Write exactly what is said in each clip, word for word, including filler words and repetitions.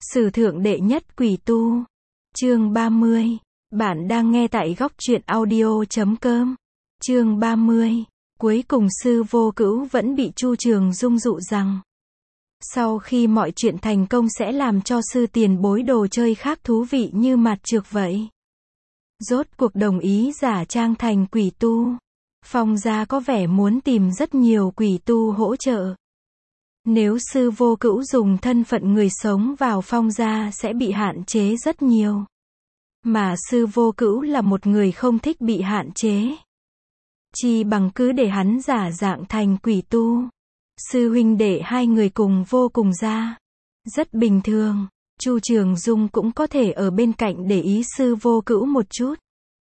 Sử thượng đệ nhất quỷ tu. Chương ba mươi. Bạn đang nghe tại góc truyện audio chấm com. Chương ba mươi. Cuối cùng Sư Vô Cữu vẫn bị Chu Trường Dung dụ rằng sau khi mọi chuyện thành công sẽ làm cho sư tiền bối đồ chơi khác thú vị như mặt trược vậy. Rốt cuộc đồng ý giả trang thành quỷ tu. Phong gia có vẻ muốn tìm rất nhiều quỷ tu hỗ trợ. Nếu Sư Vô Cữu dùng thân phận người sống vào Phong gia sẽ bị hạn chế rất nhiều. Mà Sư Vô Cữu là một người không thích bị hạn chế. Chi bằng cứ để hắn giả dạng thành quỷ tu. Sư huynh đệ hai người cùng vô cùng ra. Rất bình thường. Chu Trường Dung cũng có thể ở bên cạnh để ý Sư Vô Cữu một chút.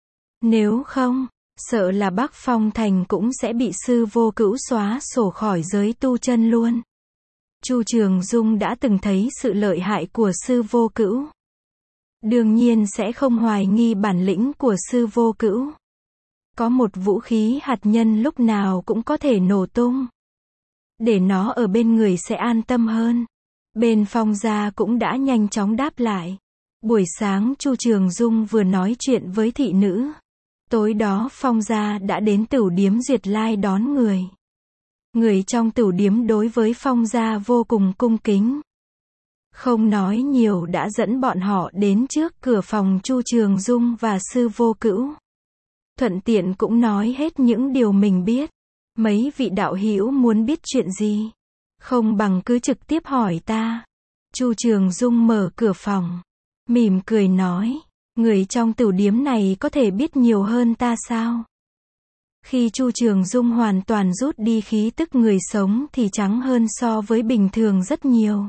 Nếu không, sợ là Bắc Phong Thành cũng sẽ bị Sư Vô Cữu xóa sổ khỏi giới tu chân luôn. Chu Trường Dung đã từng thấy sự lợi hại của Sư Vô Cữu. Đương nhiên sẽ không hoài nghi bản lĩnh của Sư Vô Cữu. Có một vũ khí hạt nhân lúc nào cũng có thể nổ tung. Để nó ở bên người sẽ an tâm hơn. Bên Phong gia cũng đã nhanh chóng đáp lại. Buổi sáng Chu Trường Dung vừa nói chuyện với thị nữ. Tối đó Phong gia đã đến tửu điếm Duyệt Lai đón người. Người trong tửu điếm đối với Phong gia vô cùng cung kính. Không nói nhiều đã dẫn bọn họ đến trước cửa phòng Chu Trường Dung và Sư Vô Cữu. Thuận tiện cũng nói hết những điều mình biết. Mấy vị đạo hữu muốn biết chuyện gì? Không bằng cứ trực tiếp hỏi ta. Chu Trường Dung mở cửa phòng. Mỉm cười nói. Người trong tửu điếm này có thể biết nhiều hơn ta sao? Khi Chu Trường Dung hoàn toàn rút đi khí tức người sống thì trắng hơn so với bình thường rất nhiều.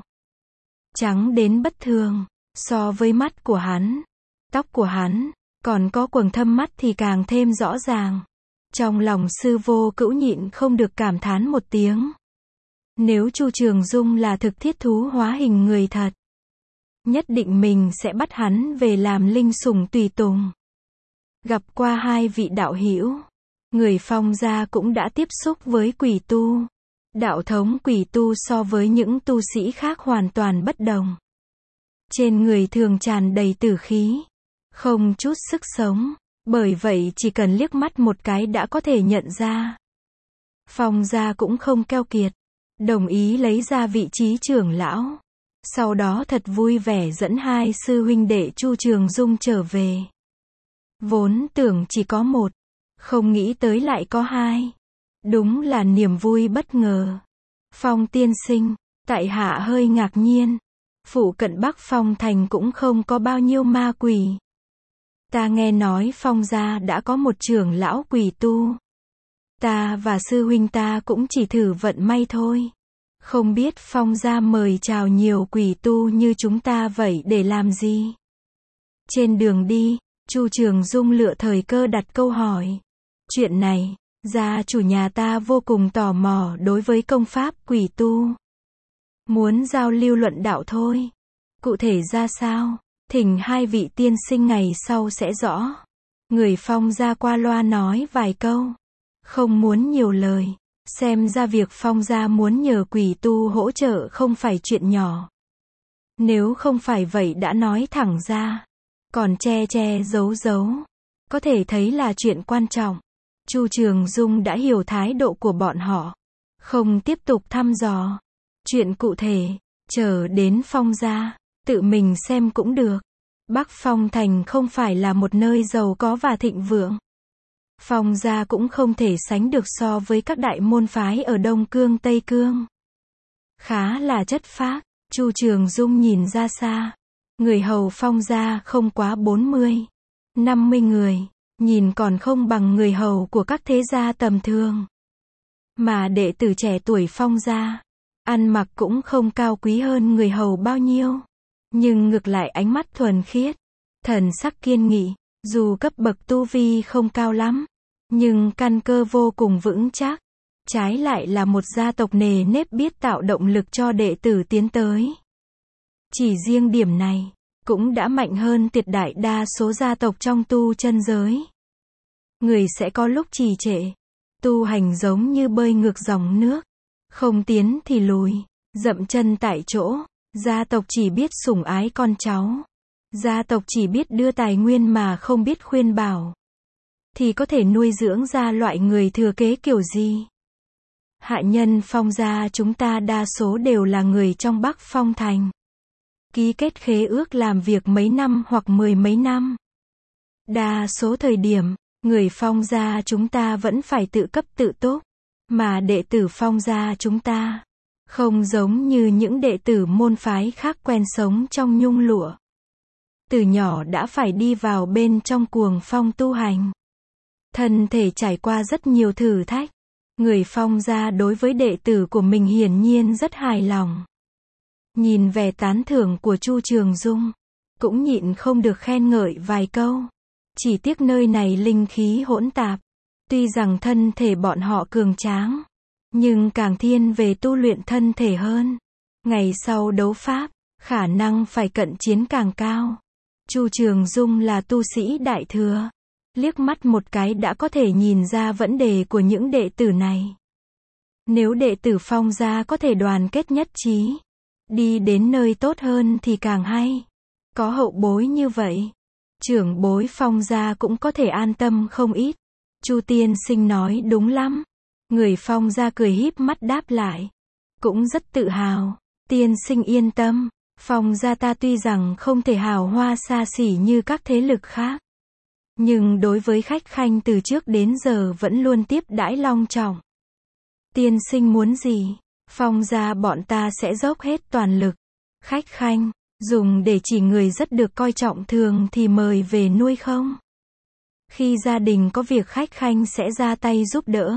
Trắng đến bất thường. So với mắt của hắn, tóc của hắn, còn có quầng thâm mắt thì càng thêm rõ ràng. Trong lòng Sư Vô Cữu nhịn không được cảm thán một tiếng. Nếu Chu Trường Dung là thực thiết thú hóa hình người thật, nhất định mình sẽ bắt hắn về làm linh sủng tùy tùng. Gặp qua hai vị đạo hữu, người Phong gia cũng đã tiếp xúc với quỷ tu. Đạo thống quỷ tu so với những tu sĩ khác hoàn toàn bất đồng. Trên người thường tràn đầy tử khí, không chút sức sống, bởi vậy chỉ cần liếc mắt một cái đã có thể nhận ra. Phong gia cũng không keo kiệt, đồng ý lấy ra vị trí trưởng lão. Sau đó thật vui vẻ dẫn hai sư huynh đệ Chu Trường Dung trở về. Vốn tưởng chỉ có một, không nghĩ tới lại có hai. Đúng là niềm vui bất ngờ. Phong tiên sinh, tại hạ hơi ngạc nhiên. Phụ cận Bắc Phong Thành cũng không có bao nhiêu ma quỷ. Ta nghe nói Phong gia đã có một trưởng lão quỷ tu. Ta và sư huynh ta cũng chỉ thử vận may thôi. Không biết Phong gia mời chào nhiều quỷ tu như chúng ta vậy để làm gì? Trên đường đi, Chu Trường Dung lựa thời cơ đặt câu hỏi. Chuyện này, gia chủ nhà ta vô cùng tò mò đối với công pháp quỷ tu. Muốn giao lưu luận đạo thôi. Cụ thể ra sao? Thỉnh hai vị tiên sinh ngày sau sẽ rõ. Người Phong gia qua loa nói vài câu. Không muốn nhiều lời. Xem ra việc Phong gia muốn nhờ quỷ tu hỗ trợ không phải chuyện nhỏ. Nếu không phải vậy đã nói thẳng ra. Còn che che giấu giấu. Có thể thấy là chuyện quan trọng. Chu Trường Dung đã hiểu thái độ của bọn họ. Không tiếp tục thăm dò. Chuyện cụ thể, chờ đến Phong gia, tự mình xem cũng được. Bắc Phong Thành không phải là một nơi giàu có và thịnh vượng. Phong gia cũng không thể sánh được so với các đại môn phái ở Đông Cương Tây Cương. Khá là chất phác. Chu Trường Dung nhìn ra xa. Người hầu Phong gia không quá bốn mươi, năm mươi người. Nhìn còn không bằng người hầu của các thế gia tầm thường. Mà đệ tử trẻ tuổi Phong gia, ăn mặc cũng không cao quý hơn người hầu bao nhiêu. Nhưng ngược lại ánh mắt thuần khiết, thần sắc kiên nghị, dù cấp bậc tu vi không cao lắm, nhưng căn cơ vô cùng vững chắc. Trái lại là một gia tộc nề nếp biết tạo động lực cho đệ tử tiến tới. Chỉ riêng điểm này, cũng đã mạnh hơn tuyệt đại đa số gia tộc trong tu chân giới. Người sẽ có lúc trì trệ, tu hành giống như bơi ngược dòng nước, không tiến thì lùi, dậm chân tại chỗ. Gia tộc chỉ biết sủng ái con cháu. Gia tộc chỉ biết đưa tài nguyên mà không biết khuyên bảo. Thì có thể nuôi dưỡng ra loại người thừa kế kiểu gì? Hạ nhân Phong gia chúng ta đa số đều là người trong Bắc Phong thành. Ký kết khế ước làm việc mấy năm hoặc mười mấy năm. Đa số thời điểm, người Phong gia chúng ta vẫn phải tự cấp tự túc. Mà đệ tử Phong gia chúng ta, không giống như những đệ tử môn phái khác quen sống trong nhung lụa. Từ nhỏ đã phải đi vào bên trong cuồng phong tu hành. Thân thể trải qua rất nhiều thử thách. Người Phong gia đối với đệ tử của mình hiển nhiên rất hài lòng. Nhìn vẻ tán thưởng của Chu Trường Dung, cũng nhịn không được khen ngợi vài câu. Chỉ tiếc nơi này linh khí hỗn tạp. Tuy rằng thân thể bọn họ cường tráng, nhưng càng thiên về tu luyện thân thể hơn. Ngày sau đấu pháp, khả năng phải cận chiến càng cao. Chu Trường Dung là tu sĩ đại thừa. Liếc mắt một cái đã có thể nhìn ra vấn đề của những đệ tử này. Nếu đệ tử Phong gia có thể đoàn kết nhất trí, đi đến nơi tốt hơn thì càng hay. Có hậu bối như vậy, trưởng bối Phong gia cũng có thể an tâm không ít. Chu tiên sinh nói đúng lắm. Người Phong gia cười híp mắt đáp lại. Cũng rất tự hào. Tiên sinh yên tâm. Phong gia ta tuy rằng không thể hào hoa xa xỉ như các thế lực khác. Nhưng đối với khách khanh từ trước đến giờ vẫn luôn tiếp đãi long trọng. Tiên sinh muốn gì? Phong gia bọn ta sẽ dốc hết toàn lực. Khách khanh, dùng để chỉ người rất được coi trọng thường thì mời về nuôi không? Khi gia đình có việc khách khanh sẽ ra tay giúp đỡ.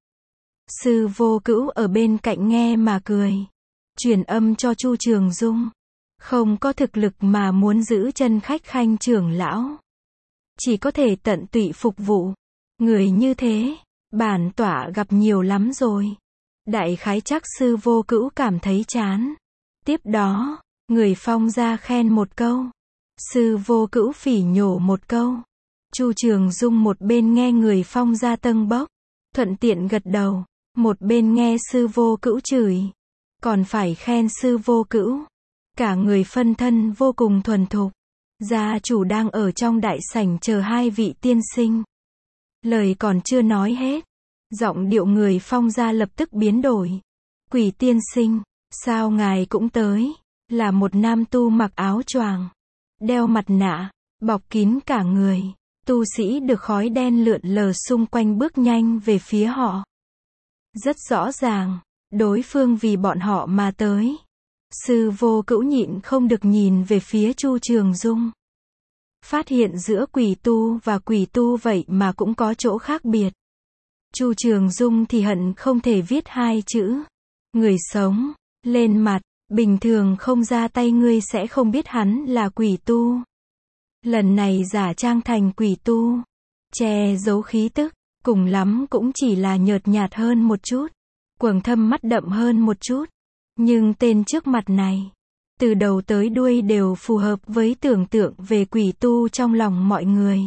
Sư Vô Cữu ở bên cạnh nghe mà cười. Truyền âm cho Chu Trường Dung. Không có thực lực mà muốn giữ chân khách khanh trưởng lão. Chỉ có thể tận tụy phục vụ. Người như thế, bản tọa gặp nhiều lắm rồi. Đại khái chắc Sư Vô Cữu cảm thấy chán. Tiếp đó, người Phong gia khen một câu. Sư Vô Cữu phỉ nhổ một câu. Chu Trường Dung một bên nghe người Phong gia tâng bốc, thuận tiện gật đầu, một bên nghe Sư Vô Cữu chửi. Còn phải khen Sư Vô Cữu. Cả người phân thân vô cùng thuần thục. Gia chủ đang ở trong đại sảnh chờ hai vị tiên sinh. Lời còn chưa nói hết, giọng điệu người Phong gia lập tức biến đổi. Quỷ tiên sinh, sao ngài cũng tới? Là một nam tu mặc áo choàng, đeo mặt nạ, bọc kín cả người. Tu sĩ được khói đen lượn lờ xung quanh bước nhanh về phía họ. Rất rõ ràng, đối phương vì bọn họ mà tới. Sư Vô Cữu nhịn không được nhìn về phía Chu Trường Dung. Phát hiện giữa quỷ tu và quỷ tu vậy mà cũng có chỗ khác biệt. Chu Trường Dung thì hận không thể viết hai chữ. Người sống, lên mặt, bình thường không ra tay ngươi sẽ không biết hắn là quỷ tu. Lần này giả trang thành quỷ tu, che giấu khí tức, cùng lắm cũng chỉ là nhợt nhạt hơn một chút, quầng thâm mắt đậm hơn một chút. Nhưng tên trước mặt này, từ đầu tới đuôi đều phù hợp với tưởng tượng về quỷ tu trong lòng mọi người.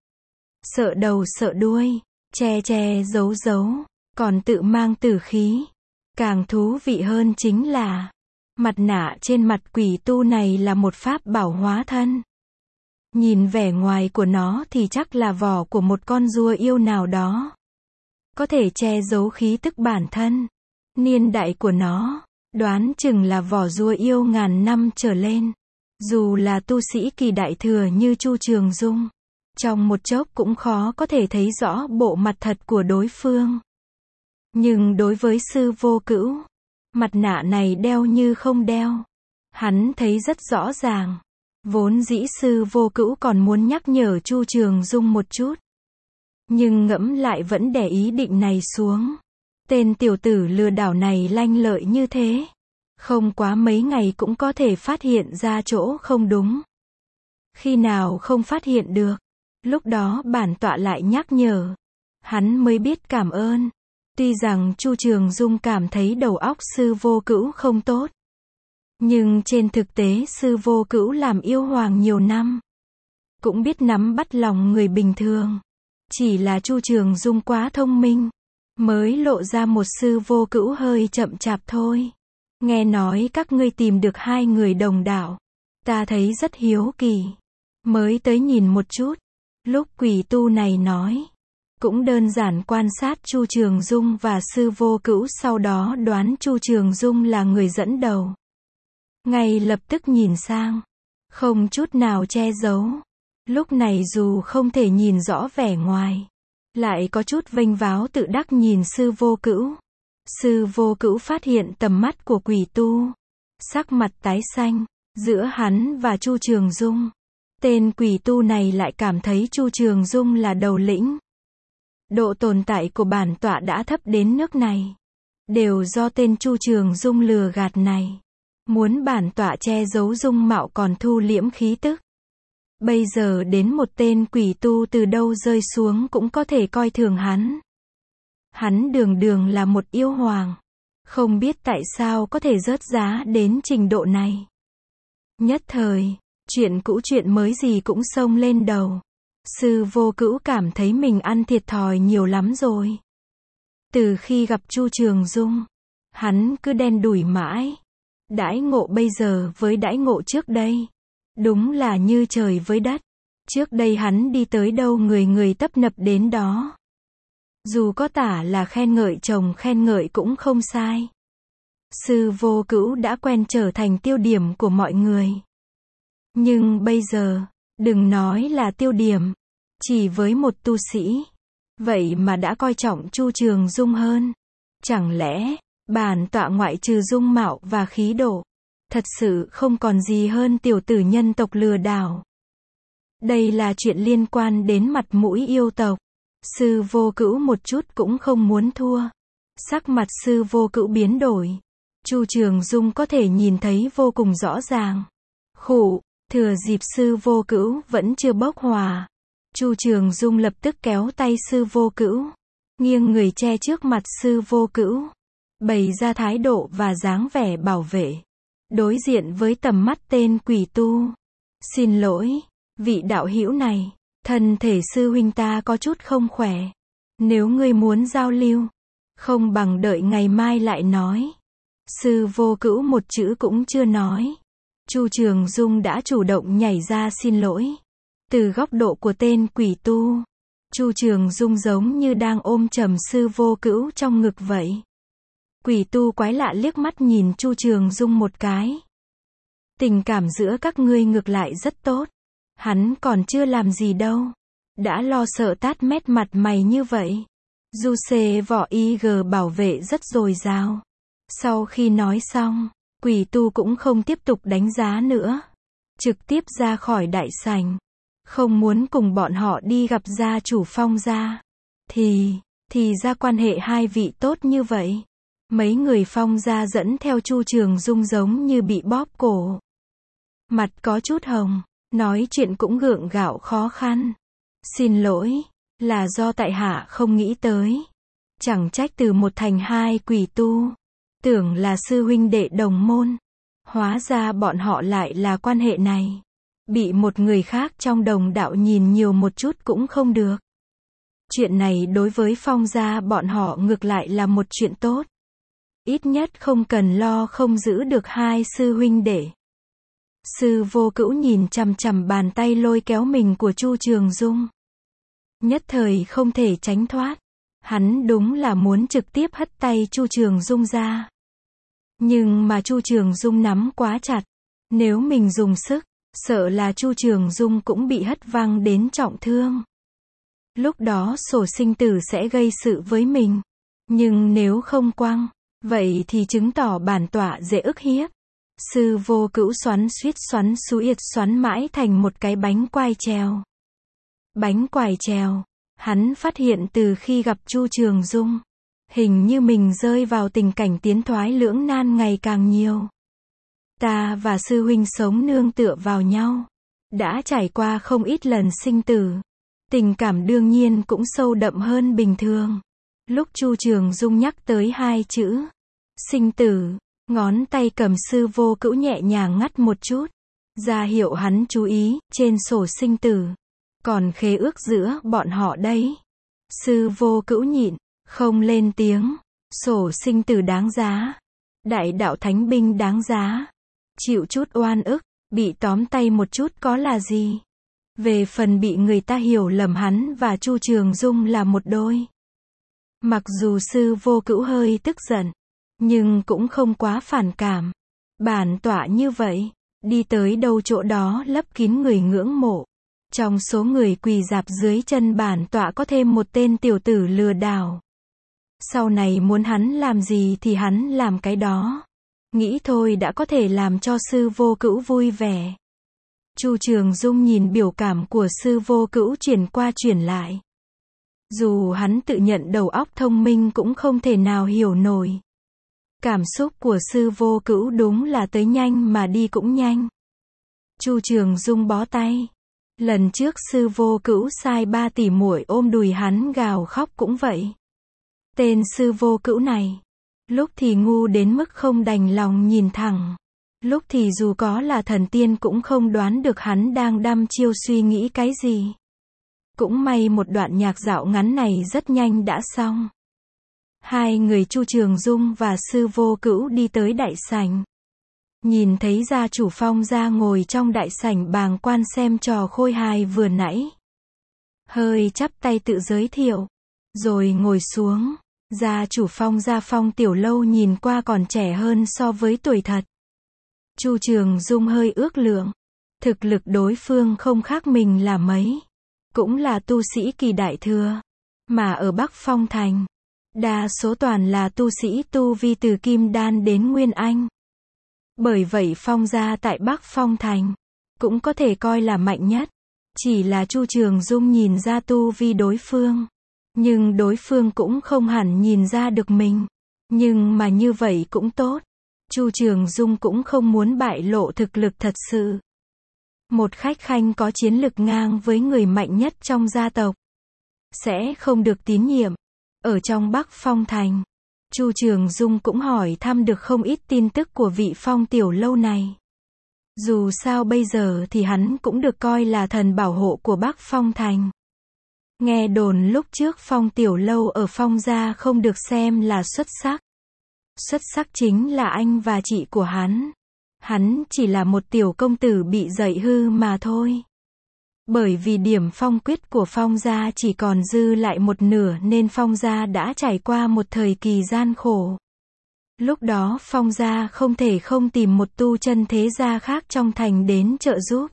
Sợ đầu sợ đuôi, che che giấu giấu, còn tự mang tử khí. Càng thú vị hơn chính là, mặt nạ trên mặt quỷ tu này là một pháp bảo hóa thân. Nhìn vẻ ngoài của nó thì chắc là vỏ của một con rùa yêu nào đó. Có thể che giấu khí tức bản thân. Niên đại của nó, đoán chừng là vỏ rùa yêu ngàn năm trở lên. Dù là tu sĩ kỳ đại thừa như Chu Trường Dung, trong một chốc cũng khó có thể thấy rõ bộ mặt thật của đối phương. Nhưng đối với Sư Vô Cữu, mặt nạ này đeo như không đeo. Hắn thấy rất rõ ràng. Vốn dĩ Sư Vô Cữu còn muốn nhắc nhở Chu Trường Dung một chút. Nhưng ngẫm lại vẫn để ý định này xuống. Tên tiểu tử lừa đảo này lanh lợi như thế. Không quá mấy ngày cũng có thể phát hiện ra chỗ không đúng. Khi nào không phát hiện được, lúc đó bản tọa lại nhắc nhở. Hắn mới biết cảm ơn. Tuy rằng Chu Trường Dung cảm thấy đầu óc Sư Vô Cữu không tốt. Nhưng trên thực tế Sư Vô Cữu làm yêu hoàng nhiều năm. Cũng biết nắm bắt lòng người bình thường. Chỉ là Chu Trường Dung quá thông minh. Mới lộ ra một Sư Vô Cữu hơi chậm chạp thôi. nghe nói các ngươi tìm được hai người đồng đạo. Ta thấy rất hiếu kỳ. Mới tới nhìn một chút. Lúc quỷ tu này nói. Cũng đơn giản quan sát Chu Trường Dung và Sư Vô Cữu, sau đó đoán Chu Trường Dung là người dẫn đầu. Ngay lập tức nhìn sang. Không chút nào che giấu. Lúc này dù không thể nhìn rõ vẻ ngoài, lại có chút vênh váo tự đắc nhìn Sư Vô Cữu. Sư Vô Cữu phát hiện tầm mắt của quỷ tu. Sắc mặt tái xanh. Giữa hắn và Chu Trường Dung. Tên quỷ tu này lại cảm thấy Chu Trường Dung là đầu lĩnh. Độ tồn tại của bản tọa đã thấp đến nước này. Đều do tên Chu Trường Dung lừa gạt này. Muốn bản tọa che giấu dung mạo còn thu liễm khí tức. Bây giờ đến một tên quỷ tu từ đâu rơi xuống cũng có thể coi thường hắn. Hắn đường đường là một yêu hoàng. Không biết tại sao có thể rớt giá đến trình độ này. Nhất thời, chuyện cũ chuyện mới gì cũng xông lên đầu. Sư Vô Cữu cảm thấy mình ăn thiệt thòi nhiều lắm rồi. Từ khi gặp Chu Trường Dung, hắn cứ đen đủi mãi. Đãi ngộ bây giờ với đãi ngộ trước đây, đúng là như trời với đất. Trước đây hắn đi tới đâu người người tấp nập đến đó. Dù có tả là khen ngợi chồng khen ngợi cũng không sai. Sư Vô Cữu đã quen trở thành tiêu điểm của mọi người. Nhưng bây giờ, đừng nói là tiêu điểm, chỉ với một tu sĩ, vậy mà đã coi trọng Chu Trường Dung hơn. Chẳng lẽ, bản tọa ngoại trừ dung mạo và khí độ, thật sự không còn gì hơn tiểu tử nhân tộc lừa đảo. Đây là chuyện liên quan đến mặt mũi yêu tộc. Sư Vô Cữu một chút cũng không muốn thua. Sắc mặt Sư Vô Cữu biến đổi. Chu Trường Dung có thể nhìn thấy vô cùng rõ ràng. Khụ, thừa dịp Sư Vô Cữu vẫn chưa bốc hỏa, Chu Trường Dung lập tức kéo tay Sư Vô Cữu, nghiêng người che trước mặt Sư Vô Cữu, bày ra thái độ và dáng vẻ bảo vệ. Đối diện với tầm mắt tên quỷ tu. Xin lỗi, vị đạo hữu này, thân thể sư huynh ta có chút không khỏe. Nếu ngươi muốn giao lưu, không bằng đợi ngày mai lại nói. Sư Vô Cữu một chữ cũng chưa nói. Chu Trường Dung đã chủ động nhảy ra xin lỗi. Từ góc độ của tên quỷ tu, Chu Trường Dung giống như đang ôm chầm Sư Vô Cữu trong ngực vậy. Quỷ tu quái lạ liếc mắt nhìn Chu Trường Dung một cái. Tình cảm giữa các ngươi ngược lại rất tốt. Hắn còn chưa làm gì đâu, đã lo sợ tát mét mặt mày như vậy. Du xê vỏ y gờ bảo vệ rất dồi dào. Sau khi nói xong, quỷ tu cũng không tiếp tục đánh giá nữa. Trực tiếp ra khỏi đại sảnh. Không muốn cùng bọn họ đi gặp gia chủ Phong gia. Thì, thì ra quan hệ hai vị tốt như vậy. Mấy người Phong gia dẫn theo Chu Trường Dung giống như bị bóp cổ. Mặt có chút hồng, nói chuyện cũng gượng gạo khó khăn. Xin lỗi, là do tại hạ không nghĩ tới. Chẳng trách từ một thành hai quỷ tu. Tưởng là sư huynh đệ đồng môn. Hóa ra bọn họ lại là quan hệ này. Bị một người khác trong đồng đạo nhìn nhiều một chút cũng không được. Chuyện này đối với Phong gia bọn họ ngược lại là một chuyện tốt. Ít nhất không cần lo không giữ được hai sư huynh đệ. Sư Vô Cữu nhìn chằm chằm bàn tay lôi kéo mình của Chu Trường Dung. Nhất thời không thể tránh thoát. Hắn đúng là muốn trực tiếp hất tay Chu Trường Dung ra. Nhưng mà Chu Trường Dung nắm quá chặt. Nếu mình dùng sức, sợ là Chu Trường Dung cũng bị hất văng đến trọng thương. Lúc đó sổ sinh tử sẽ gây sự với mình. Nhưng nếu không quăng, vậy thì chứng tỏ bản tọa dễ ức hiếp. Sư Vô Cữu xoắn suýt xoắn xuýt xoắn mãi thành một cái bánh quai trèo. Bánh quai trèo. Hắn phát hiện từ khi gặp Chu Trường Dung, hình như mình rơi vào tình cảnh tiến thoái lưỡng nan ngày càng nhiều. Ta và sư huynh sống nương tựa vào nhau, đã trải qua không ít lần sinh tử. Tình cảm đương nhiên cũng sâu đậm hơn bình thường. Lúc Chu Trường Dung nhắc tới hai chữ sinh tử, ngón tay cầm Sư Vô Cữu nhẹ nhàng ngắt một chút, ra hiệu hắn chú ý. Trên sổ sinh tử còn khế ước giữa bọn họ đấy. Sư Vô Cữu nhịn không lên tiếng. Sổ sinh tử đáng giá. Đại đạo thánh binh đáng giá. Chịu chút oan ức, bị tóm tay một chút có là gì. Về phần bị người ta hiểu lầm hắn và Chu Trường Dung là một đôi. Mặc dù sư vô cữu hơi tức giận, nhưng cũng không quá phản cảm. Bản tọa như vậy, đi tới đâu chỗ đó lấp kín người ngưỡng mộ. Trong số người quỳ rạp dưới chân bản tọa có thêm một tên tiểu tử lừa đảo. Sau này muốn hắn làm gì thì hắn làm cái đó. Nghĩ thôi đã có thể làm cho sư vô cữu vui vẻ. Chu Trường Dung nhìn biểu cảm của sư vô cữu chuyển qua chuyển lại. Dù hắn tự nhận đầu óc thông minh cũng không thể nào hiểu nổi. Cảm xúc của sư vô cữu đúng là tới nhanh mà đi cũng nhanh. Chu Trường Dung bó tay. Lần trước sư vô cữu sai ba tỷ muội ôm đùi hắn gào khóc cũng vậy. Tên sư vô cữu này, lúc thì ngu đến mức không đành lòng nhìn thẳng. Lúc thì dù có là thần tiên cũng không đoán được hắn đang đăm chiêu suy nghĩ cái gì. Cũng may một đoạn nhạc dạo ngắn này rất nhanh đã xong. Hai người Chu Trường Dung và sư vô cữu đi tới đại sảnh. Nhìn thấy gia chủ Phong gia ngồi trong đại sảnh bàng quan xem trò khôi hài vừa nãy. Hơi chắp tay tự giới thiệu. Rồi ngồi xuống. Gia chủ Phong gia Phong Tiểu Lâu nhìn qua còn trẻ hơn so với tuổi thật. Chu Trường Dung hơi ước lượng. Thực lực đối phương không khác mình là mấy. Cũng là tu sĩ kỳ đại thừa. Mà ở Bắc Phong Thành, đa số toàn là tu sĩ tu vi từ Kim Đan đến Nguyên Anh. Bởi vậy Phong gia tại Bắc Phong Thành cũng có thể coi là mạnh nhất. Chỉ là Chu Trường Dung nhìn ra tu vi đối phương. Nhưng đối phương cũng không hẳn nhìn ra được mình. Nhưng mà như vậy cũng tốt. Chu Trường Dung cũng không muốn bại lộ thực lực thật sự. Một khách khanh có chiến lực ngang với người mạnh nhất trong gia tộc sẽ không được tín nhiệm. Ở trong Bắc Phong Thành, Chu Trường Dung cũng hỏi thăm được không ít tin tức của vị Phong Tiểu Lâu này. Dù sao bây giờ thì hắn cũng được coi là thần bảo hộ của Bắc Phong Thành. Nghe đồn lúc trước Phong Tiểu Lâu ở Phong gia không được xem là xuất sắc. Xuất sắc chính là anh và chị của hắn. Hắn chỉ là một tiểu công tử bị dạy hư mà thôi. Bởi vì điểm phong quyết của Phong gia chỉ còn dư lại một nửa nên Phong gia đã trải qua một thời kỳ gian khổ. Lúc đó Phong gia không thể không tìm một tu chân thế gia khác trong thành đến trợ giúp.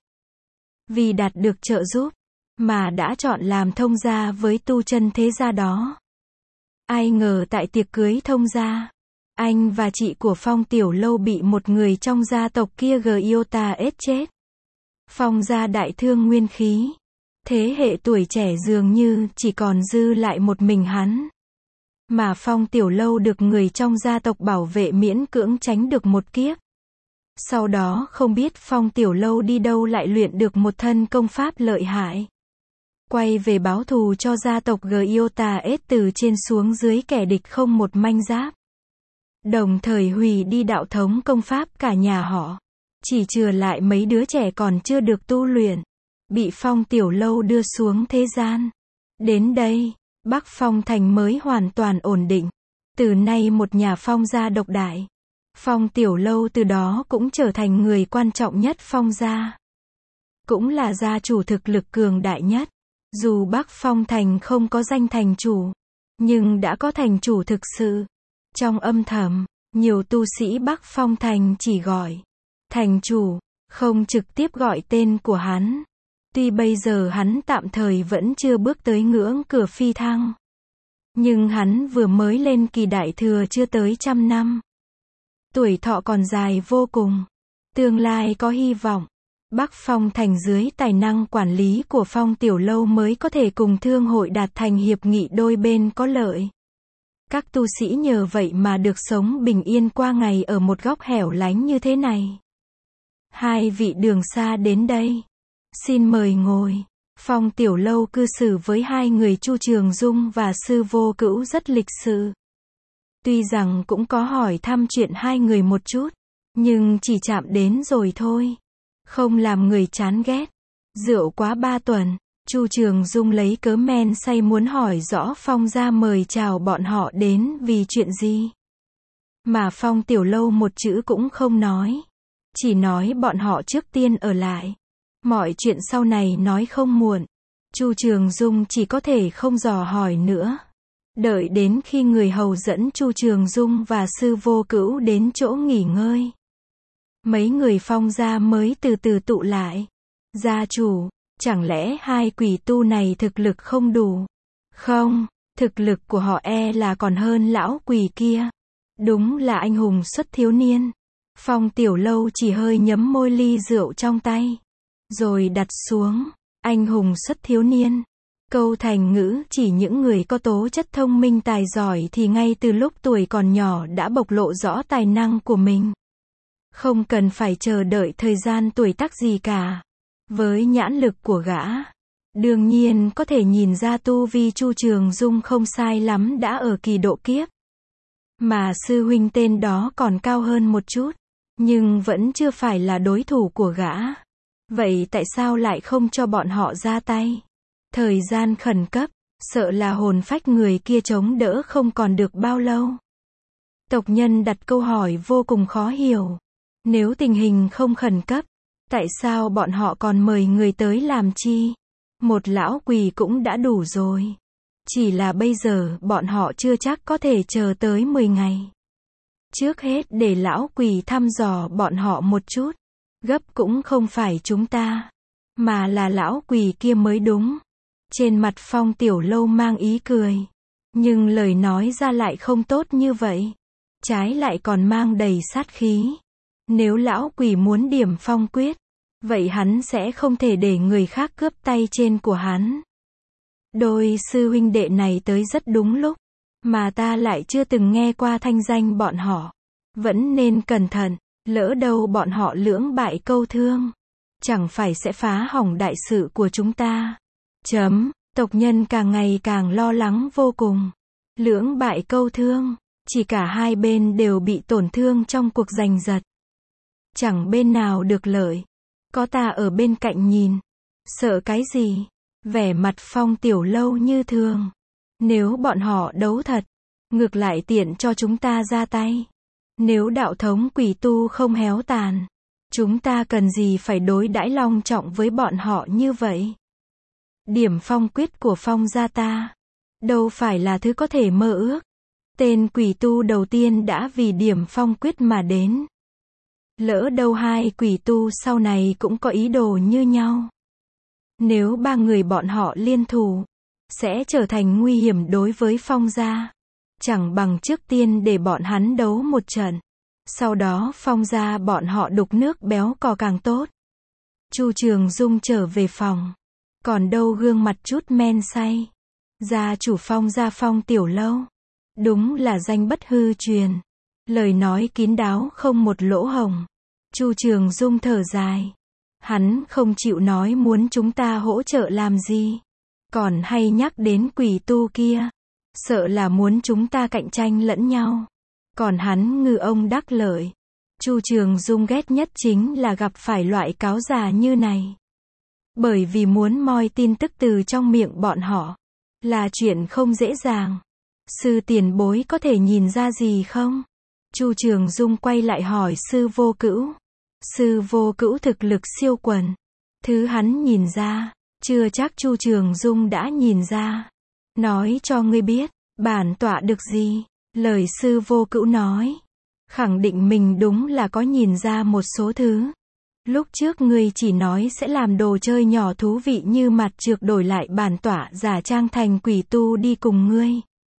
Vì đạt được trợ giúp, mà đã chọn làm thông gia với tu chân thế gia đó. Ai ngờ tại tiệc cưới thông gia, anh và chị của Phong Tiểu Lâu bị một người trong gia tộc kia Giota ết chết. Phong gia đại thương nguyên khí. Thế hệ tuổi trẻ dường như chỉ còn dư lại một mình hắn. Mà Phong Tiểu Lâu được người trong gia tộc bảo vệ miễn cưỡng tránh được một kiếp. Sau đó không biết Phong Tiểu Lâu đi đâu lại luyện được một thân công pháp lợi hại. Quay về báo thù cho gia tộc Giota ết từ trên xuống dưới kẻ địch không một manh giáp. Đồng thời hủy đi đạo thống công pháp cả nhà họ. Chỉ chừa lại mấy đứa trẻ còn chưa được tu luyện. Bị Phong Tiểu Lâu đưa xuống thế gian. Đến đây, Bắc Phong Thành mới hoàn toàn ổn định. Từ nay một nhà Phong gia độc đại. Phong Tiểu Lâu từ đó cũng trở thành người quan trọng nhất Phong gia. Cũng là gia chủ thực lực cường đại nhất. Dù Bắc Phong Thành không có danh thành chủ, nhưng đã có thành chủ thực sự. Trong âm thầm, nhiều tu sĩ Bắc Phong Thành chỉ gọi thành chủ, không trực tiếp gọi tên của hắn. Tuy bây giờ hắn tạm thời vẫn chưa bước tới ngưỡng cửa phi thăng. Nhưng hắn vừa mới lên kỳ đại thừa chưa tới trăm năm. Tuổi thọ còn dài vô cùng. Tương lai có hy vọng. Bắc Phong Thành dưới tài năng quản lý của Phong Tiểu Lâu mới có thể cùng thương hội đạt thành hiệp nghị đôi bên có lợi. Các tu sĩ nhờ vậy mà được sống bình yên qua ngày ở một góc hẻo lánh như thế này. Hai vị đường xa đến đây. Xin mời ngồi. Phong Tiểu Lâu cư xử với hai người Chu Trường Dung và sư vô cữu rất lịch sự. Tuy rằng cũng có hỏi thăm chuyện hai người một chút, nhưng chỉ chạm đến rồi thôi. Không làm người chán ghét. Rượu quá ba tuần, Chu Trường Dung lấy cớ men say muốn hỏi rõ Phong gia mời chào bọn họ đến vì chuyện gì. Mà Phong Tiểu Lâu một chữ cũng không nói. Chỉ nói bọn họ trước tiên ở lại. Mọi chuyện sau này nói không muộn. Chu Trường Dung chỉ có thể không dò hỏi nữa. Đợi đến khi người hầu dẫn Chu Trường Dung và Sư Vô Cữu đến chỗ nghỉ ngơi. Mấy người Phong gia mới từ từ tụ lại. Gia chủ, chẳng lẽ hai quỷ tu này thực lực không đủ? Không, thực lực của họ e là còn hơn lão quỷ kia. Đúng là anh hùng xuất thiếu niên. Phong Tiểu Lâu chỉ hơi nhấm môi ly rượu trong tay. Rồi đặt xuống. Anh hùng xuất thiếu niên. Câu thành ngữ chỉ những người có tố chất thông minh tài giỏi thì ngay từ lúc tuổi còn nhỏ đã bộc lộ rõ tài năng của mình. Không cần phải chờ đợi thời gian tuổi tác gì cả. Với nhãn lực của gã, đương nhiên có thể nhìn ra tu vi Chu Trường Dung không sai lắm đã ở kỳ độ kiếp. Mà sư huynh tên đó còn cao hơn một chút, nhưng vẫn chưa phải là đối thủ của gã. Vậy tại sao lại không cho bọn họ ra tay? Thời gian khẩn cấp, sợ là hồn phách người kia chống đỡ không còn được bao lâu. Tộc nhân đặt câu hỏi vô cùng khó hiểu. Nếu tình hình không khẩn cấp, tại sao bọn họ còn mời người tới làm chi? Một lão quỷ cũng đã đủ rồi. Chỉ là bây giờ bọn họ chưa chắc có thể chờ tới mười ngày. Trước hết để lão quỷ thăm dò bọn họ một chút. Gấp cũng không phải chúng ta, mà là lão quỷ kia mới đúng. Trên mặt Phong Tiểu Lâu mang ý cười. Nhưng lời nói ra lại không tốt như vậy. Trái lại còn mang đầy sát khí. Nếu lão quỷ muốn điểm phong quyết, vậy hắn sẽ không thể để người khác cướp tay trên của hắn. Đôi sư huynh đệ này tới rất đúng lúc, mà ta lại chưa từng nghe qua thanh danh bọn họ. Vẫn nên cẩn thận, lỡ đâu bọn họ lưỡng bại câu thương, chẳng phải sẽ phá hỏng đại sự của chúng ta. Chấm, tộc nhân càng ngày càng lo lắng vô cùng. Lưỡng bại câu thương, chỉ cả hai bên đều bị tổn thương trong cuộc giành giật. Chẳng bên nào được lợi. Có ta ở bên cạnh nhìn. Sợ cái gì? Vẻ mặt Phong Tiểu Lâu như thường. Nếu bọn họ đấu thật, ngược lại tiện cho chúng ta ra tay. Nếu đạo thống quỷ tu không héo tàn, chúng ta cần gì phải đối đãi long trọng với bọn họ như vậy? Điểm phong quyết của Phong gia ta, đâu phải là thứ có thể mơ ước. Tên quỷ tu đầu tiên đã vì điểm phong quyết mà đến. Lỡ đâu hai quỷ tu sau này cũng có ý đồ như nhau. Nếu ba người bọn họ liên thủ, sẽ trở thành nguy hiểm đối với Phong gia. Chẳng bằng trước tiên để bọn hắn đấu một trận. Sau đó Phong gia bọn họ đục nước béo cò càng tốt. Chu Trường Dung trở về phòng. Còn đâu gương mặt chút men say. Gia chủ Phong gia Phong Tiểu Lâu. Đúng là danh bất hư truyền. Lời nói kín đáo không một lỗ hổng. Chu Trường Dung thở dài. Hắn không chịu nói muốn chúng ta hỗ trợ làm gì. Còn hay nhắc đến quỷ tu kia. Sợ là muốn chúng ta cạnh tranh lẫn nhau. Còn hắn ngư ông đắc lợi. Chu Trường Dung ghét nhất chính là gặp phải loại cáo già như này. Bởi vì muốn moi tin tức từ trong miệng bọn họ là chuyện không dễ dàng. Sư tiền bối có thể nhìn ra gì không? Chu Trường Dung quay lại hỏi Sư Vô Cữu. Sư Vô Cữu thực lực siêu quần. Thứ hắn nhìn ra, chưa chắc Chu Trường Dung đã nhìn ra. Nói cho ngươi biết, bản tọa được gì? Lời Sư Vô Cữu nói. Khẳng định mình đúng là có nhìn ra một số thứ. Lúc trước ngươi chỉ nói sẽ làm đồ chơi nhỏ thú vị như mặt trược đổi lại bản tọa giả trang thành quỷ tu đi cùng ngươi.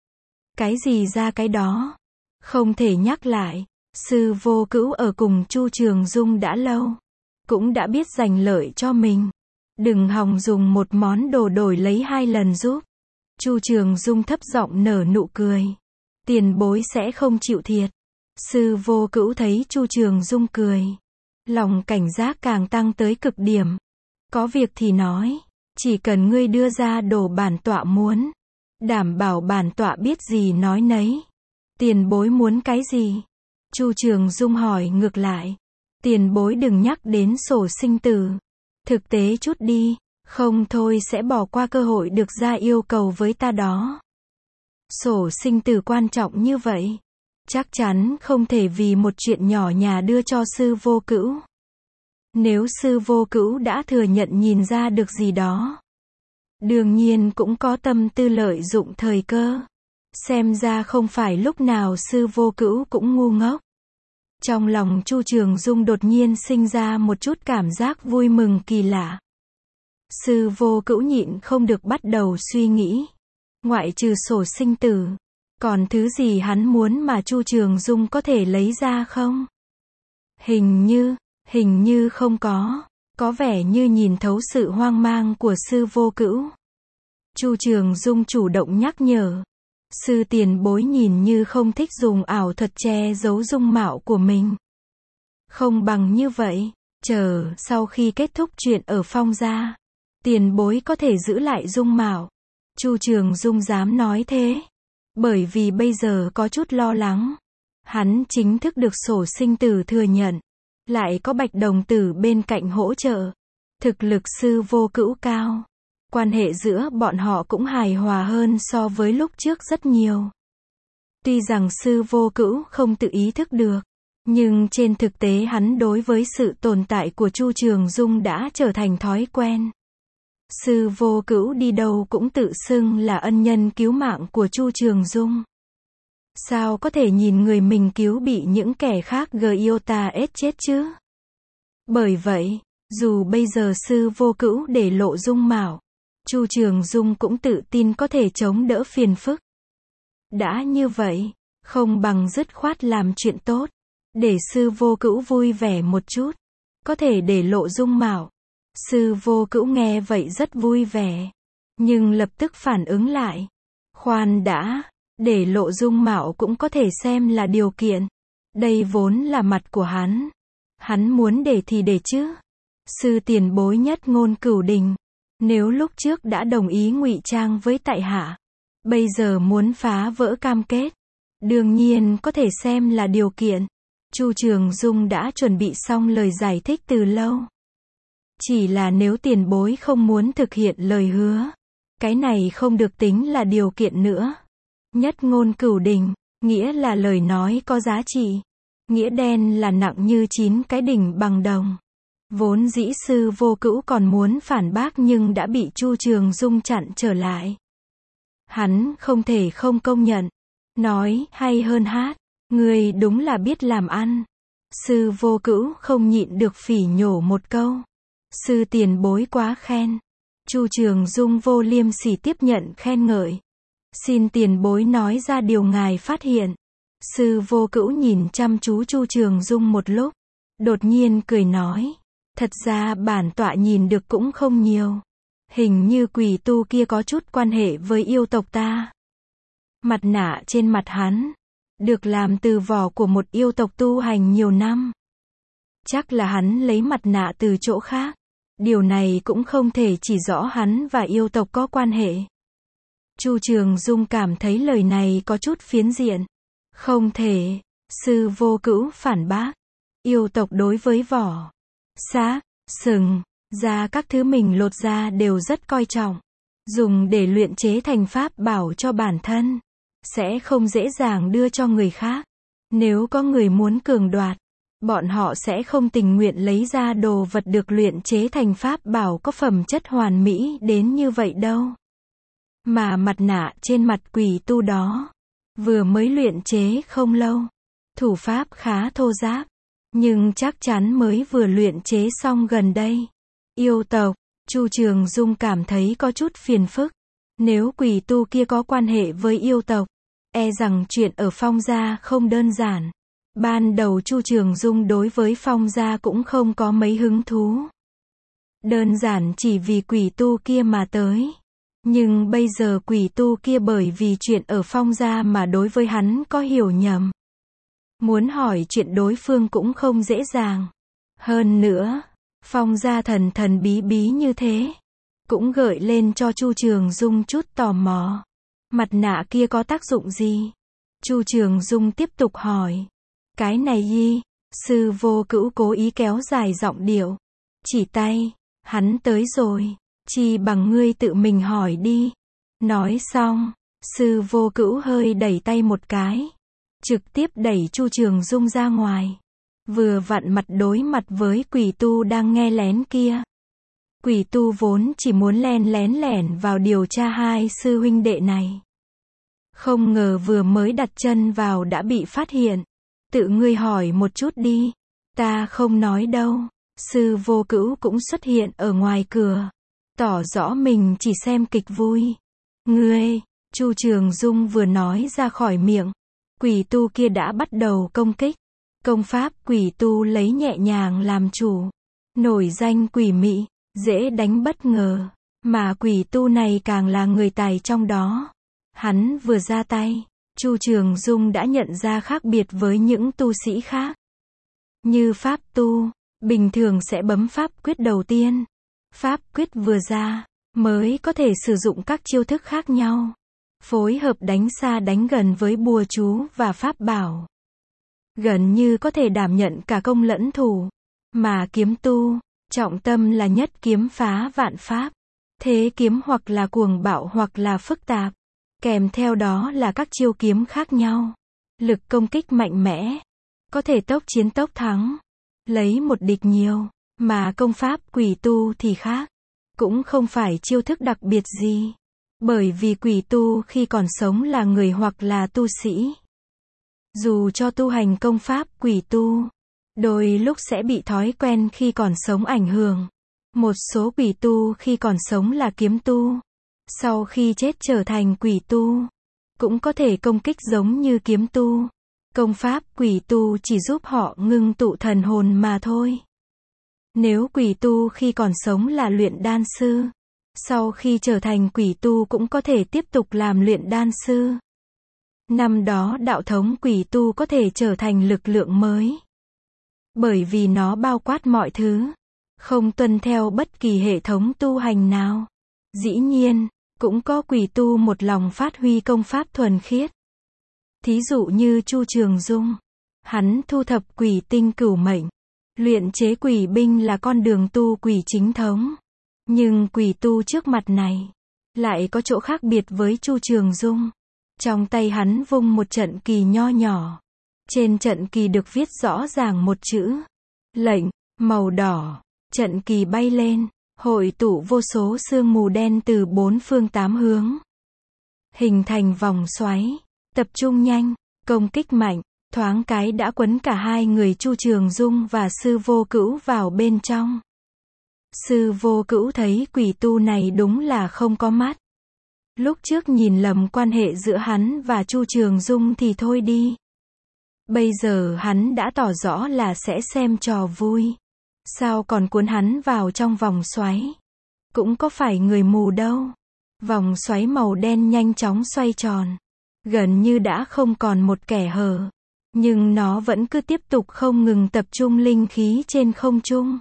Cái gì ra cái đó? Không thể nhắc lại. Sư Vô Cữu ở cùng Chu Trường Dung đã lâu. Cũng đã biết giành lợi cho mình. Đừng hòng dùng một món đồ đổi lấy hai lần giúp. Chu Trường Dung thấp giọng nở nụ cười. Tiền bối sẽ không chịu thiệt. Sư Vô Cữu thấy Chu Trường Dung cười. Lòng cảnh giác càng tăng tới cực điểm. Có việc thì nói. Chỉ cần ngươi đưa ra đồ bản tọa muốn. Đảm bảo bản tọa biết gì nói nấy. Tiền bối muốn cái gì? Chu Trường Dung hỏi ngược lại. Tiền bối đừng nhắc đến sổ sinh tử. Thực tế chút đi. Không thôi sẽ bỏ qua cơ hội được ra yêu cầu với ta đó. Sổ sinh tử quan trọng như vậy. Chắc chắn không thể vì một chuyện nhỏ nhà đưa cho sư vô cữu. Nếu sư vô cữu đã thừa nhận nhìn ra được gì đó, đương nhiên cũng có tâm tư lợi dụng thời cơ. Xem ra không phải lúc nào sư vô cữu cũng ngu ngốc. Trong lòng Chu Trường Dung đột nhiên sinh ra một chút cảm giác vui mừng kỳ lạ. Sư vô cữu nhịn không được bắt đầu suy nghĩ. Ngoại trừ sổ sinh tử, còn thứ gì hắn muốn mà Chu Trường Dung có thể lấy ra không? Hình như, hình như không có. Có vẻ như nhìn thấu sự hoang mang của sư vô cữu. Chu Trường Dung chủ động nhắc nhở. Sư tiền bối nhìn như không thích dùng ảo thuật che giấu dung mạo của mình. Không bằng như vậy, chờ sau khi kết thúc chuyện ở Phong gia, tiền bối có thể giữ lại dung mạo. Chu Trường Dung dám nói thế, bởi vì bây giờ có chút lo lắng. Hắn chính thức được sổ sinh tử thừa nhận, lại có Bạch Đồng Tử bên cạnh hỗ trợ. Thực lực sư vô cữu cao. Quan hệ giữa bọn họ cũng hài hòa hơn so với lúc trước rất nhiều. Tuy rằng sư vô cữu không tự ý thức được, nhưng trên thực tế hắn đối với sự tồn tại của Chu Trường Dung đã trở thành thói quen. Sư vô cữu đi đâu cũng tự xưng là ân nhân cứu mạng của Chu Trường Dung. Sao có thể nhìn người mình cứu bị những kẻ khác yêu ta ết chết chứ? Bởi vậy, dù bây giờ sư vô cữu để lộ dung mạo, Chu Trường Dung cũng tự tin có thể chống đỡ phiền phức. Đã như vậy, không bằng dứt khoát làm chuyện tốt, để sư vô cữu vui vẻ một chút, có thể để lộ dung mạo. Sư vô cữu nghe vậy rất vui vẻ, nhưng lập tức phản ứng lại. Khoan đã, để lộ dung mạo cũng có thể xem là điều kiện. Đây vốn là mặt của hắn. Hắn muốn để thì để chứ. Sư tiền bối nhất ngôn cửu đình. Nếu lúc trước đã đồng ý ngụy trang với tại hạ, bây giờ muốn phá vỡ cam kết, đương nhiên có thể xem là điều kiện. Chu Trường Dung đã chuẩn bị xong lời giải thích từ lâu. Chỉ là nếu tiền bối không muốn thực hiện lời hứa, cái này không được tính là điều kiện nữa. Nhất ngôn cửu đình, nghĩa là lời nói có giá trị. Nghĩa đen là nặng như chín cái đỉnh bằng đồng. Vốn dĩ sư vô cữu còn muốn phản bác nhưng đã bị Chu Trường Dung chặn trở lại. Hắn không thể không công nhận. Nói hay hơn hát. Người đúng là biết làm ăn. Sư vô cữu không nhịn được phỉ nhổ một câu. Sư tiền bối quá khen. Chu Trường Dung vô liêm sỉ tiếp nhận khen ngợi. Xin tiền bối nói ra điều ngài phát hiện. Sư vô cữu nhìn chăm chú Chu Trường Dung một lúc. Đột nhiên cười nói. Thật ra bản tọa nhìn được cũng không nhiều. Hình như quỷ tu kia có chút quan hệ với yêu tộc ta. Mặt nạ trên mặt hắn, được làm từ vỏ của một yêu tộc tu hành nhiều năm. Chắc là hắn lấy mặt nạ từ chỗ khác. Điều này cũng không thể chỉ rõ hắn và yêu tộc có quan hệ. Chu Trường Dung cảm thấy lời này có chút phiến diện. Không thể, sư vô cữu phản bác. Yêu tộc đối với vỏ, xác, sừng, da các thứ mình lột ra đều rất coi trọng. Dùng để luyện chế thành pháp bảo cho bản thân. Sẽ không dễ dàng đưa cho người khác. Nếu có người muốn cường đoạt, bọn họ sẽ không tình nguyện lấy ra đồ vật được luyện chế thành pháp bảo có phẩm chất hoàn mỹ đến như vậy đâu. Mà mặt nạ trên mặt quỷ tu đó, vừa mới luyện chế không lâu. Thủ pháp khá thô ráp, nhưng chắc chắn mới vừa luyện chế xong gần đây. Yêu tộc, Chu Trường Dung cảm thấy có chút phiền phức. Nếu quỷ tu kia có quan hệ với yêu tộc, e rằng chuyện ở Phong gia không đơn giản. Ban đầu Chu Trường Dung đối với Phong gia cũng không có mấy hứng thú. Đơn giản chỉ vì quỷ tu kia mà tới. Nhưng bây giờ quỷ tu kia bởi vì chuyện ở Phong gia mà đối với hắn có hiểu nhầm. Muốn hỏi chuyện đối phương cũng không dễ dàng. Hơn nữa, Phong gia thần thần bí bí như thế, cũng gợi lên cho Chu Trường Dung chút tò mò. Mặt nạ kia có tác dụng gì? Chu Trường Dung tiếp tục hỏi. Cái này gì? Sư vô cữu cố ý kéo dài giọng điệu. Chỉ tay, hắn tới rồi. Chi bằng ngươi tự mình hỏi đi. Nói xong, sư vô cữu hơi đẩy tay một cái. trực tiếp đẩy Chu Trường Dung ra ngoài. Vừa vặn mặt đối mặt với quỷ tu đang nghe lén kia. Quỷ tu vốn chỉ muốn len lén lẻn vào điều tra hai sư huynh đệ này. Không ngờ vừa mới đặt chân vào đã bị phát hiện. Tự ngươi hỏi một chút đi. Ta không nói đâu. Sư Vô Cữu cũng xuất hiện ở ngoài cửa. Tỏ rõ mình chỉ xem kịch vui. Ngươi, Chu Trường Dung vừa nói ra khỏi miệng. Quỷ tu kia đã bắt đầu công kích. Công pháp quỷ tu lấy nhẹ nhàng làm chủ. Nổi danh quỷ mị, dễ đánh bất ngờ. Mà quỷ tu này càng là người tài trong đó. Hắn vừa ra tay, Chu Trường Dung đã nhận ra khác biệt với những tu sĩ khác. Như pháp tu, bình thường sẽ bấm pháp quyết đầu tiên. Pháp quyết vừa ra, mới có thể sử dụng các chiêu thức khác nhau. Phối hợp đánh xa đánh gần với bùa chú và pháp bảo. Gần như có thể đảm nhận cả công lẫn thủ. Mà kiếm tu, trọng tâm là nhất kiếm phá vạn pháp. Thế kiếm hoặc là cuồng bạo hoặc là phức tạp. Kèm theo đó là các chiêu kiếm khác nhau. Lực công kích mạnh mẽ. Có thể tốc chiến tốc thắng. Lấy một địch nhiều. Mà công pháp quỷ tu thì khác. Cũng không phải chiêu thức đặc biệt gì. Bởi vì quỷ tu khi còn sống là người hoặc là tu sĩ. Dù cho tu hành công pháp quỷ tu, đôi lúc sẽ bị thói quen khi còn sống ảnh hưởng. Một số quỷ tu khi còn sống là kiếm tu. Sau khi chết trở thành quỷ tu, cũng có thể công kích giống như kiếm tu. Công pháp quỷ tu chỉ giúp họ ngưng tụ thần hồn mà thôi. Nếu quỷ tu khi còn sống là luyện đan sư, sau khi trở thành quỷ tu cũng có thể tiếp tục làm luyện đan sư. Năm đó đạo thống quỷ tu có thể trở thành lực lượng mới. Bởi vì nó bao quát mọi thứ, không tuân theo bất kỳ hệ thống tu hành nào. Dĩ nhiên, cũng có quỷ tu một lòng phát huy công pháp thuần khiết. Thí dụ như Chu Trường Dung, hắn thu thập quỷ tinh cửu mệnh, luyện chế quỷ binh là con đường tu quỷ chính thống. Nhưng quỷ tu trước mặt này, lại có chỗ khác biệt với Chu Trường Dung. Trong tay hắn vung một trận kỳ nho nhỏ. Trên trận kỳ được viết rõ ràng một chữ lệnh, màu đỏ. Trận kỳ bay lên, hội tụ vô số sương mù đen từ bốn phương tám hướng. Hình thành vòng xoáy, tập trung nhanh, công kích mạnh, thoáng cái đã quấn cả hai người Chu Trường Dung và Sư Vô Cữu vào bên trong. Sư Vô Cữu thấy quỷ tu này đúng là không có mắt. Lúc trước nhìn lầm quan hệ giữa hắn và Chu Trường Dung thì thôi đi. Bây giờ hắn đã tỏ rõ là sẽ xem trò vui. Sao còn cuốn hắn vào trong vòng xoáy? Cũng có phải người mù đâu. Vòng xoáy màu đen nhanh chóng xoay tròn. Gần như đã không còn một kẻ hở. Nhưng nó vẫn cứ tiếp tục không ngừng tập trung linh khí trên không trung.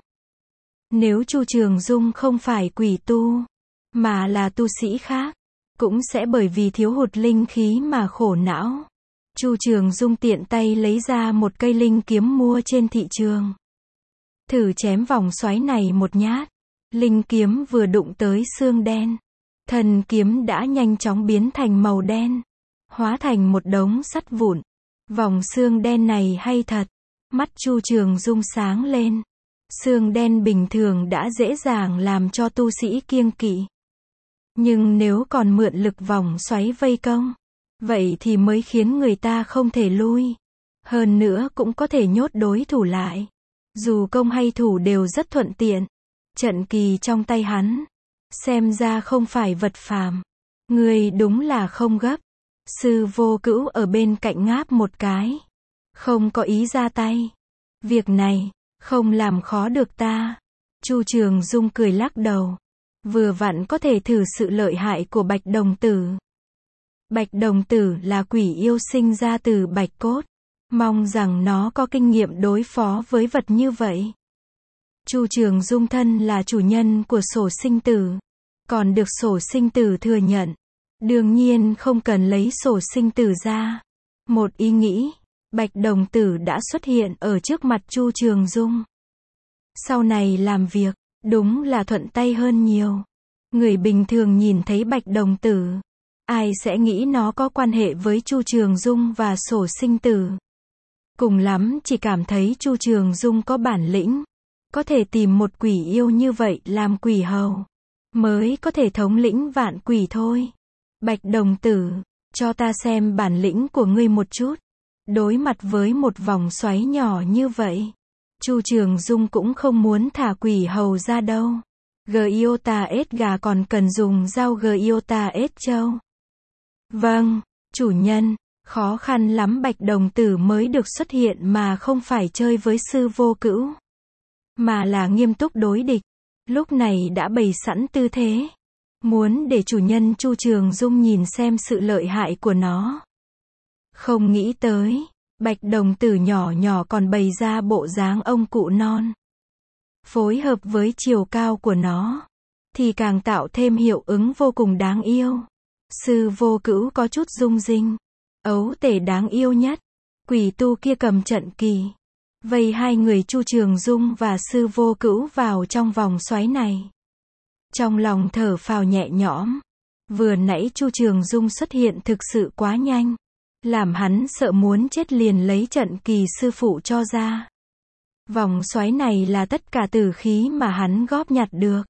Nếu Chu Trường Dung không phải quỷ tu, mà là tu sĩ khác, cũng sẽ bởi vì thiếu hụt linh khí mà khổ não. Chu Trường Dung tiện tay lấy ra một cây linh kiếm mua trên thị trường. Thử chém vòng xoáy này một nhát. Linh kiếm vừa đụng tới xương đen. Thần kiếm đã nhanh chóng biến thành màu đen. Hóa thành một đống sắt vụn. Vòng xương đen này hay thật. Mắt Chu Trường Dung sáng lên. Xương đen bình thường đã dễ dàng làm cho tu sĩ kiêng kỵ. Nhưng nếu còn mượn lực vòng xoáy vây công, vậy thì mới khiến người ta không thể lui. Hơn nữa cũng có thể nhốt đối thủ lại. Dù công hay thủ đều rất thuận tiện. Trận kỳ trong tay hắn, xem ra không phải vật phàm. Người đúng là không gấp. Sư Vô Cữu ở bên cạnh ngáp một cái. Không có ý ra tay. Việc này, không làm khó được ta. Chu Trường Dung cười lắc đầu. Vừa vặn có thể thử sự lợi hại của Bạch Đồng Tử. Bạch Đồng Tử là quỷ yêu sinh ra từ bạch cốt. Mong rằng nó có kinh nghiệm đối phó với vật như vậy. Chu Trường Dung thân là chủ nhân của sổ sinh tử. Còn được sổ sinh tử thừa nhận. Đương nhiên không cần lấy sổ sinh tử ra. Một ý nghĩ, Bạch Đồng Tử đã xuất hiện ở trước mặt Chu Trường Dung. Sau này làm việc, đúng là thuận tay hơn nhiều. Người bình thường nhìn thấy Bạch Đồng Tử, ai sẽ nghĩ nó có quan hệ với Chu Trường Dung và sổ sinh tử. Cùng lắm chỉ cảm thấy Chu Trường Dung có bản lĩnh, có thể tìm một quỷ yêu như vậy làm quỷ hầu, mới có thể thống lĩnh vạn quỷ thôi. Bạch đồng tử, cho ta xem bản lĩnh của ngươi một chút. Đối mặt với một vòng xoáy nhỏ như vậy, Chu Trường Dung cũng không muốn thả quỷ hầu ra đâu. Giota ết gà còn cần dùng dao Giota ết trâu. Vâng, chủ nhân, khó khăn lắm Bạch đồng tử mới được xuất hiện mà không phải chơi với sư vô cữu, mà là nghiêm túc đối địch. Lúc này đã bày sẵn tư thế, muốn để chủ nhân Chu Trường Dung nhìn xem sự lợi hại của nó. Không nghĩ tới, Bạch đồng tử nhỏ nhỏ còn bày ra bộ dáng ông cụ non. Phối hợp với chiều cao của nó, thì càng tạo thêm hiệu ứng vô cùng đáng yêu. Sư vô cữu có chút rung rinh. Ấu tể đáng yêu nhất. Quỷ tu kia cầm trận kỳ, vây hai người Chu Trường Dung và sư vô cữu vào trong vòng xoáy này. Trong lòng thở phào nhẹ nhõm. Vừa nãy Chu Trường Dung xuất hiện thực sự quá nhanh, làm hắn sợ muốn chết liền lấy trận kỳ sư phụ cho ra. Vòng xoáy này là tất cả tử khí mà hắn góp nhặt được.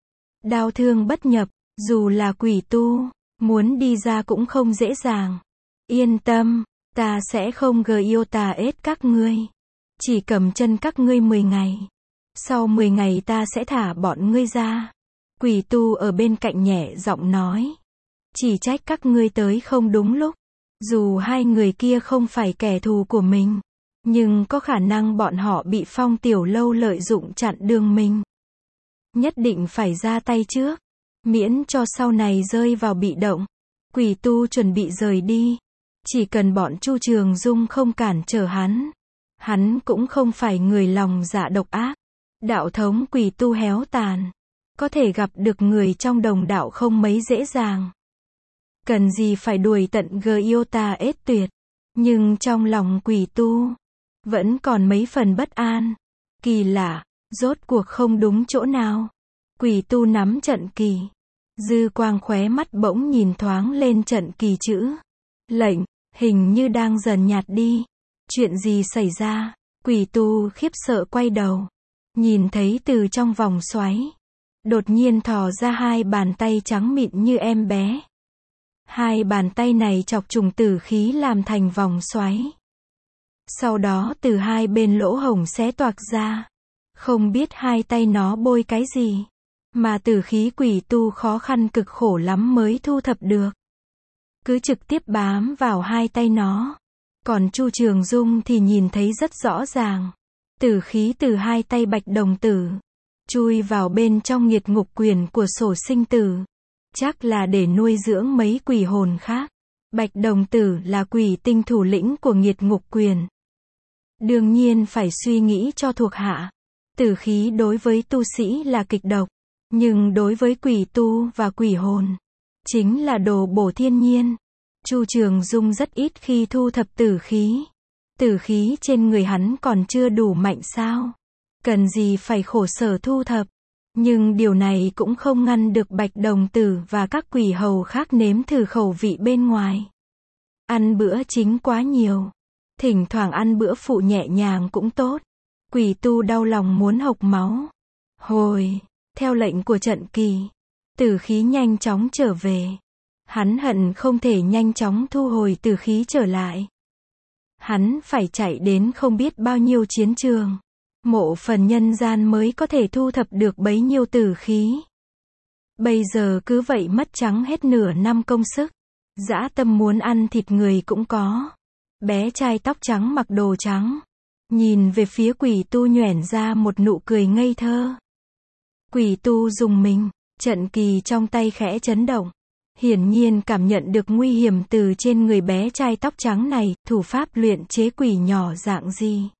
Đao thương bất nhập, dù là quỷ tu, muốn đi ra cũng không dễ dàng. Yên tâm, ta sẽ không Giota ết các ngươi. Chỉ cầm chân các ngươi mười ngày. Sau mười ngày ta sẽ thả bọn ngươi ra. Quỷ tu ở bên cạnh nhẹ giọng nói. Chỉ trách các ngươi tới không đúng lúc. Dù hai người kia không phải kẻ thù của mình, nhưng có khả năng bọn họ bị Phong Tiểu Lâu lợi dụng chặn đường mình. Nhất định phải ra tay trước, miễn cho sau này rơi vào bị động. Quỷ tu chuẩn bị rời đi. Chỉ cần bọn Chu Trường Dung không cản trở hắn, hắn cũng không phải người lòng dạ độc ác. Đạo thống quỷ tu héo tàn, có thể gặp được người trong đồng đạo không mấy dễ dàng. Cần gì phải đuổi tận Giota ết tuyệt. Nhưng trong lòng quỷ tu vẫn còn mấy phần bất an. Kỳ lạ, rốt cuộc không đúng chỗ nào. Quỷ tu nắm trận kỳ, dư quang khóe mắt bỗng nhìn thoáng lên trận kỳ chữ lệnh, hình như đang dần nhạt đi. Chuyện gì xảy ra? Quỷ tu khiếp sợ quay đầu, nhìn thấy từ trong vòng xoáy, đột nhiên thò ra hai bàn tay trắng mịn như em bé. Hai bàn tay này chọc trùng tử khí làm thành vòng xoáy. Sau đó từ hai bên lỗ hổng xé toạc ra. Không biết hai tay nó bôi cái gì, mà tử khí quỷ tu khó khăn cực khổ lắm mới thu thập được. Cứ trực tiếp bám vào hai tay nó. Còn Chu Trường Dung thì nhìn thấy rất rõ ràng. Tử khí từ hai tay Bạch đồng tử chui vào bên trong nghiệt ngục quyền của sổ sinh tử. Chắc là để nuôi dưỡng mấy quỷ hồn khác. Bạch đồng tử là quỷ tinh thủ lĩnh của nghiệt ngục quyền. Đương nhiên phải suy nghĩ cho thuộc hạ. Tử khí đối với tu sĩ là kịch độc, nhưng đối với quỷ tu và quỷ hồn, chính là đồ bổ thiên nhiên. Chu Trường Dung rất ít khi thu thập tử khí. Tử khí trên người hắn còn chưa đủ mạnh sao? Cần gì phải khổ sở thu thập? Nhưng điều này cũng không ngăn được Bạch đồng tử và các quỷ hầu khác nếm thử khẩu vị bên ngoài. Ăn bữa chính quá nhiều. Thỉnh thoảng ăn bữa phụ nhẹ nhàng cũng tốt. Quỷ tu đau lòng muốn hộc máu. Hồi, theo lệnh của trận kỳ, tử khí nhanh chóng trở về. Hắn hận không thể nhanh chóng thu hồi tử khí trở lại. Hắn phải chạy đến không biết bao nhiêu chiến trường, mộ phần nhân gian mới có thể thu thập được bấy nhiêu tử khí. Bây giờ cứ vậy mất trắng hết nửa năm công sức. Dã tâm muốn ăn thịt người cũng có. Bé trai tóc trắng mặc đồ trắng, nhìn về phía quỷ tu nhoẻn ra một nụ cười ngây thơ. Quỷ tu dùng mình, trận kỳ trong tay khẽ chấn động. Hiển nhiên cảm nhận được nguy hiểm từ trên người bé trai tóc trắng này. Thủ pháp luyện chế quỷ nhỏ dạng gì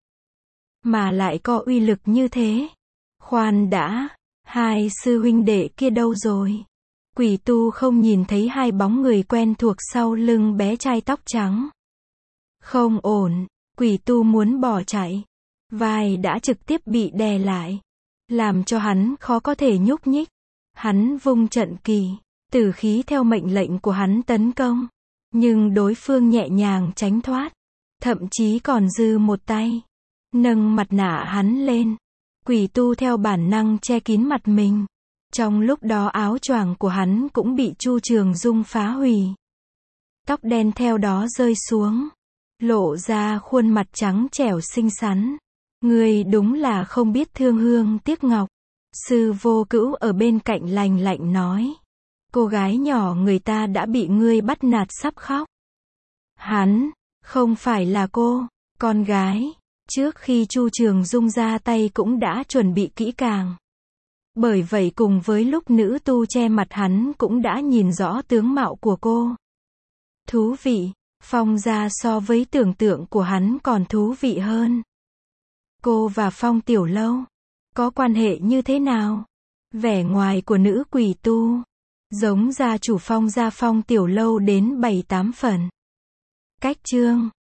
mà lại có uy lực như thế? Khoan đã, hai sư huynh đệ kia đâu rồi? Quỷ tu không nhìn thấy hai bóng người quen thuộc sau lưng bé trai tóc trắng. Không ổn, quỷ tu muốn bỏ chạy. Vai đã trực tiếp bị đè lại, làm cho hắn khó có thể nhúc nhích. Hắn vung trận kỳ, tử khí theo mệnh lệnh của hắn tấn công. Nhưng đối phương nhẹ nhàng tránh thoát. Thậm chí còn dư một tay. Nâng mặt nạ hắn lên. Quỷ tu theo bản năng che kín mặt mình. Trong lúc đó áo choàng của hắn cũng bị Chu Trường Dung phá hủy. Tóc đen theo đó rơi xuống. Lộ ra khuôn mặt trắng trẻo xinh xắn. Ngươi đúng là không biết thương hương tiếc ngọc. Sư Vô Cữu ở bên cạnh lành lạnh nói. Cô gái nhỏ người ta đã bị ngươi bắt nạt sắp khóc. Hắn, không phải là cô, con gái. Trước khi Chu Trường Dung ra tay cũng đã chuẩn bị kỹ càng. Bởi vậy cùng với lúc nữ tu che mặt hắn cũng đã nhìn rõ tướng mạo của cô. Thú vị, Phong gia so với tưởng tượng của hắn còn thú vị hơn. Cô và Phong Tiểu Lâu, có quan hệ như thế nào? Vẻ ngoài của nữ quỷ tu, giống gia chủ Phong gia Phong Tiểu Lâu đến bảy tám phần. Cách chương